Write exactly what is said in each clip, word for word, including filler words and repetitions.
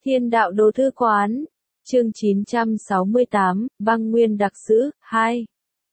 Thiên đạo đồ thư quán. Chương chín trăm sáu mươi tám, băng nguyên đặc sứ, hai.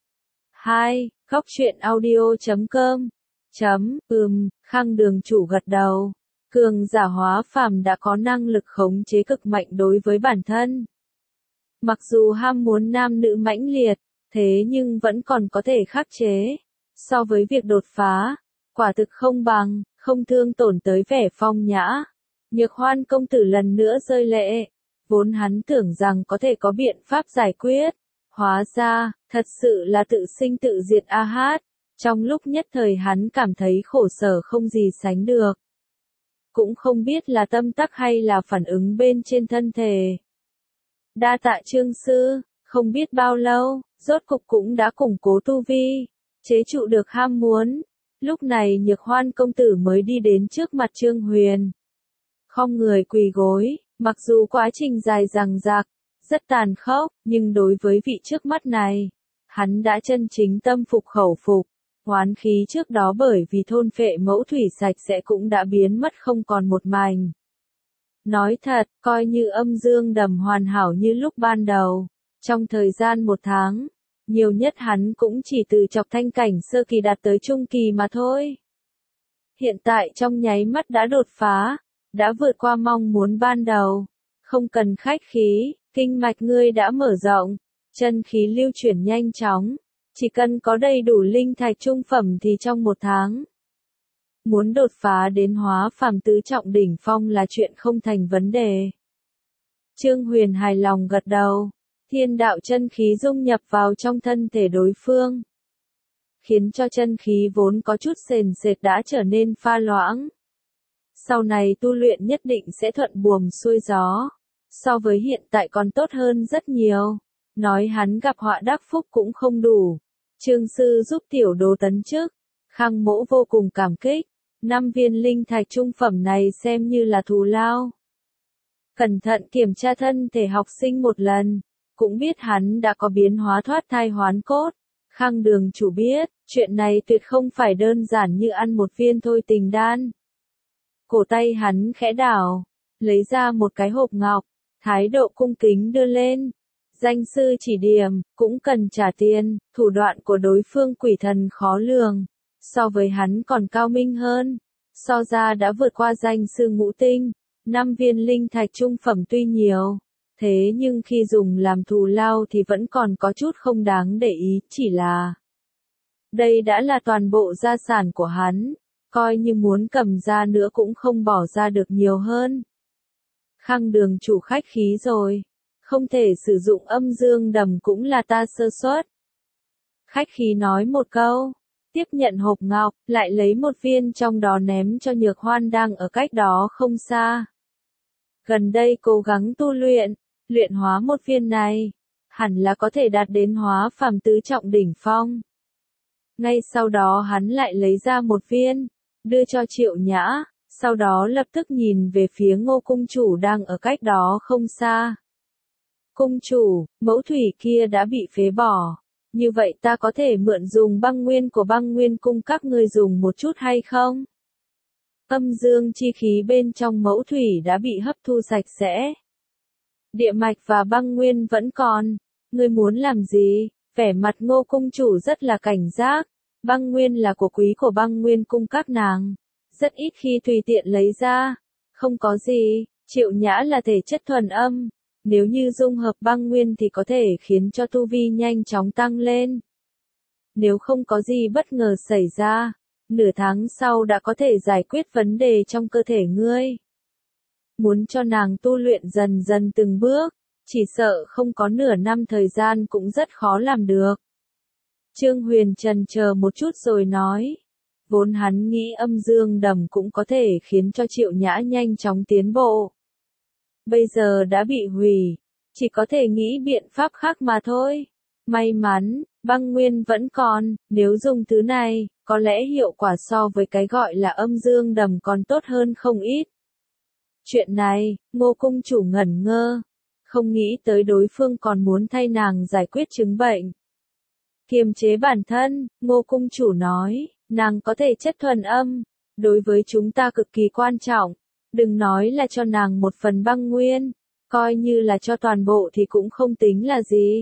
hai. Góc truyện audio chấm com. Chấm, ừm, Khang đường chủ gật đầu. Cường giả hóa phàm đã có năng lực khống chế cực mạnh đối với bản thân. Mặc dù ham muốn nam nữ mãnh liệt, thế nhưng vẫn còn có thể khắc chế. So với việc đột phá, quả thực không bằng, không thương tổn tới vẻ phong nhã. Nhược Hoan công tử lần nữa rơi lệ, vốn hắn tưởng rằng có thể có biện pháp giải quyết. Hóa ra, thật sự là tự sinh tự diệt a hát. Trong lúc nhất thời hắn cảm thấy khổ sở không gì sánh được. Cũng không biết là tâm tắc hay là phản ứng bên trên thân thể. Đa tạ Trương sư, không biết bao lâu, rốt cục cũng đã củng cố tu vi, chế trụ được ham muốn. Lúc này Nhược Hoan công tử mới đi đến trước mặt Trương Huyền. Khom người quỳ gối, mặc dù quá trình dài dằng dặc, rất tàn khốc, nhưng đối với vị trước mắt này, hắn đã chân chính tâm phục khẩu phục. Oán khí trước đó bởi vì thôn phệ mẫu thủy sạch sẽ cũng đã biến mất không còn một mảnh. Nói thật, coi như âm dương đầm hoàn hảo như lúc ban đầu, trong thời gian một tháng, nhiều nhất hắn cũng chỉ từ chọc thanh cảnh sơ kỳ đạt tới trung kỳ mà thôi. Hiện tại trong nháy mắt đã đột phá, đã vượt qua mong muốn ban đầu, không cần khách khí, kinh mạch ngươi đã mở rộng, chân khí lưu chuyển nhanh chóng, chỉ cần có đầy đủ linh thạch trung phẩm thì trong một tháng. Muốn đột phá đến hóa phàm tứ trọng đỉnh phong là chuyện không thành vấn đề. Trương Huyền hài lòng gật đầu, thiên đạo chân khí dung nhập vào trong thân thể đối phương, khiến cho chân khí vốn có chút sền sệt đã trở nên pha loãng. Sau này tu luyện nhất định sẽ thuận buồm xuôi gió, so với hiện tại còn tốt hơn rất nhiều. Nói hắn gặp họa đắc phúc cũng không đủ. Trương sư giúp tiểu đồ tấn chức, Khang mỗ vô cùng cảm kích. Năm viên linh thạch trung phẩm này xem như là thù lao. Cẩn thận kiểm tra thân thể học sinh một lần, cũng biết hắn đã có biến hóa thoát thai hoán cốt. Khang đường chủ biết, chuyện này tuyệt không phải đơn giản như ăn một viên thôi tình đan. Cổ tay hắn khẽ đảo, lấy ra một cái hộp ngọc, thái độ cung kính đưa lên. Danh sư chỉ điểm, cũng cần trả tiền, thủ đoạn của đối phương quỷ thần khó lường. So với hắn còn cao minh hơn, so ra đã vượt qua danh sư ngũ tinh. Năm viên linh thạch trung phẩm tuy nhiều, thế nhưng khi dùng làm thù lao thì vẫn còn có chút không đáng để ý, chỉ là đây đã là toàn bộ gia sản của hắn, coi như muốn cầm ra nữa cũng không bỏ ra được nhiều hơn. Khang đường chủ khách khí rồi, không thể sử dụng âm dương đầm cũng là ta sơ suất. Khách khí nói một câu, tiếp nhận hộp ngọc, lại lấy một viên trong đó ném cho Nhược Hoan đang ở cách đó không xa. Gần đây cố gắng tu luyện, luyện hóa một viên này, hẳn là có thể đạt đến hóa phàm tứ trọng đỉnh phong. Ngay sau đó hắn lại lấy ra một viên, đưa cho Triệu Nhã, sau đó lập tức nhìn về phía Ngô cung chủ đang ở cách đó không xa. Cung chủ, mẫu thủy kia đã bị phế bỏ. Như vậy ta có thể mượn dùng băng nguyên của băng nguyên cung các ngươi dùng một chút hay không? Âm dương chi khí bên trong mẫu thủy đã bị hấp thu sạch sẽ. Địa mạch và băng nguyên vẫn còn. Ngươi muốn làm gì? Vẻ mặt Ngô cung chủ rất là cảnh giác. Băng nguyên là của quý của băng nguyên cung các nàng. Rất ít khi tùy tiện lấy ra. Không có gì, Triệu Nhã là thể chất thuần âm. Nếu như dung hợp băng nguyên thì có thể khiến cho tu vi nhanh chóng tăng lên. Nếu không có gì bất ngờ xảy ra, nửa tháng sau đã có thể giải quyết vấn đề trong cơ thể ngươi. Muốn cho nàng tu luyện dần dần từng bước, chỉ sợ không có nửa năm thời gian cũng rất khó làm được. Trương Huyền chần chờ một chút rồi nói. Vốn hắn nghĩ âm dương đầm cũng có thể khiến cho Triệu Nhã nhanh chóng tiến bộ. Bây giờ đã bị hủy, chỉ có thể nghĩ biện pháp khác mà thôi. May mắn, băng nguyên vẫn còn, nếu dùng thứ này, có lẽ hiệu quả so với cái gọi là âm dương đầm còn tốt hơn không ít. Chuyện này, Ngô cung chủ ngẩn ngơ, không nghĩ tới đối phương còn muốn thay nàng giải quyết chứng bệnh. Kiềm chế bản thân, Ngô cung chủ nói, nàng có thể chất thuần âm, đối với chúng ta cực kỳ quan trọng. Đừng nói là cho nàng một phần băng nguyên, coi như là cho toàn bộ thì cũng không tính là gì.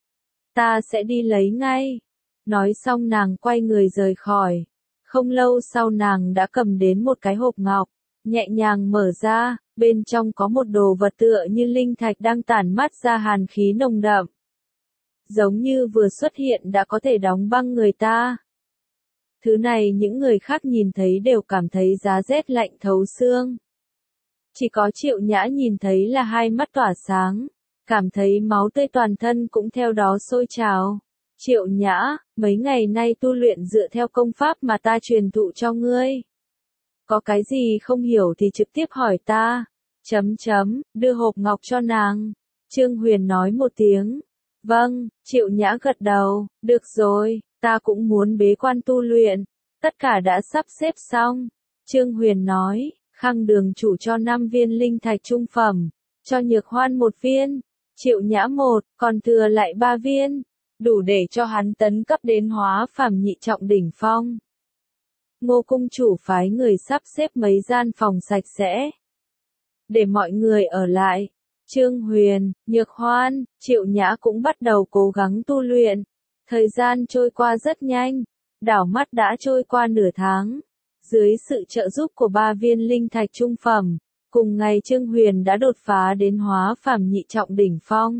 Ta sẽ đi lấy ngay. Nói xong nàng quay người rời khỏi. Không lâu sau nàng đã cầm đến một cái hộp ngọc, nhẹ nhàng mở ra, bên trong có một đồ vật tựa như linh thạch đang tản mát ra hàn khí nồng đậm. Giống như vừa xuất hiện đã có thể đóng băng người ta. Thứ này những người khác nhìn thấy đều cảm thấy giá rét lạnh thấu xương. Chỉ có Triệu Nhã nhìn thấy là hai mắt tỏa sáng, cảm thấy máu tươi toàn thân cũng theo đó sôi trào. Triệu Nhã, mấy ngày nay tu luyện dựa theo công pháp mà ta truyền thụ cho ngươi. Có cái gì không hiểu thì trực tiếp hỏi ta. Chấm chấm, đưa hộp ngọc cho nàng. Trương Huyền nói một tiếng. Vâng, Triệu Nhã gật đầu, được rồi, ta cũng muốn bế quan tu luyện. Tất cả đã sắp xếp xong. Trương Huyền nói, Khang Đường chủ cho năm viên linh thạch trung phẩm, cho Nhược Hoan một viên, Triệu Nhã một, còn thừa lại ba viên, đủ để cho hắn tấn cấp đến hóa phàm nhị trọng đỉnh phong. Ngô cung chủ phái người sắp xếp mấy gian phòng sạch sẽ, để mọi người ở lại. Trương Huyền, Nhược Hoan, Triệu Nhã cũng bắt đầu cố gắng tu luyện. Thời gian trôi qua rất nhanh, đảo mắt đã trôi qua nửa tháng. Dưới sự trợ giúp của ba viên linh thạch trung phẩm, cùng ngày Trương Huyền đã đột phá đến hóa phàm nhị trọng đỉnh phong.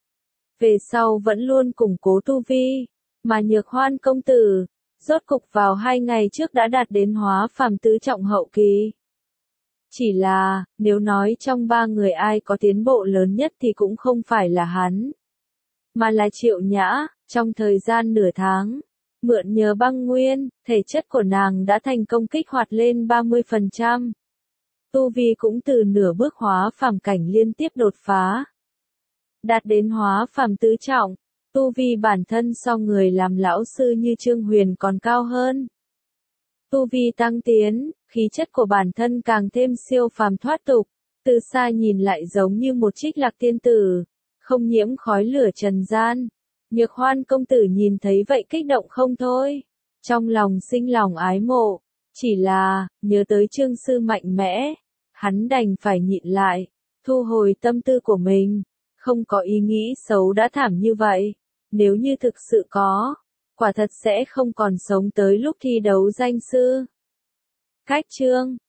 Về sau vẫn luôn củng cố tu vi, mà Nhược Hoan công tử, rốt cục vào hai ngày trước đã đạt đến hóa phàm tứ trọng hậu kỳ. Chỉ là, nếu nói trong ba người ai có tiến bộ lớn nhất thì cũng không phải là hắn, mà là Triệu Nhã. Trong thời gian nửa tháng, mượn nhờ băng nguyên, thể chất của nàng đã thành công kích hoạt lên ba mươi phần trăm. Tu vi cũng từ nửa bước hóa phàm cảnh liên tiếp đột phá, đạt đến hóa phàm tứ trọng. Tu vi bản thân so người làm lão sư như Trương Huyền còn cao hơn. Tu vi tăng tiến, khí chất của bản thân càng thêm siêu phàm thoát tục, từ xa nhìn lại giống như một trích lạc tiên tử, không nhiễm khói lửa trần gian. Nhược Hoan công tử nhìn thấy vậy kích động không thôi, trong lòng sinh lòng ái mộ, chỉ là, nhớ tới Trương sư mạnh mẽ, hắn đành phải nhịn lại, thu hồi tâm tư của mình, không có ý nghĩ xấu đã thảm như vậy, nếu như thực sự có, quả thật sẽ không còn sống tới lúc thi đấu danh sư. Cách chương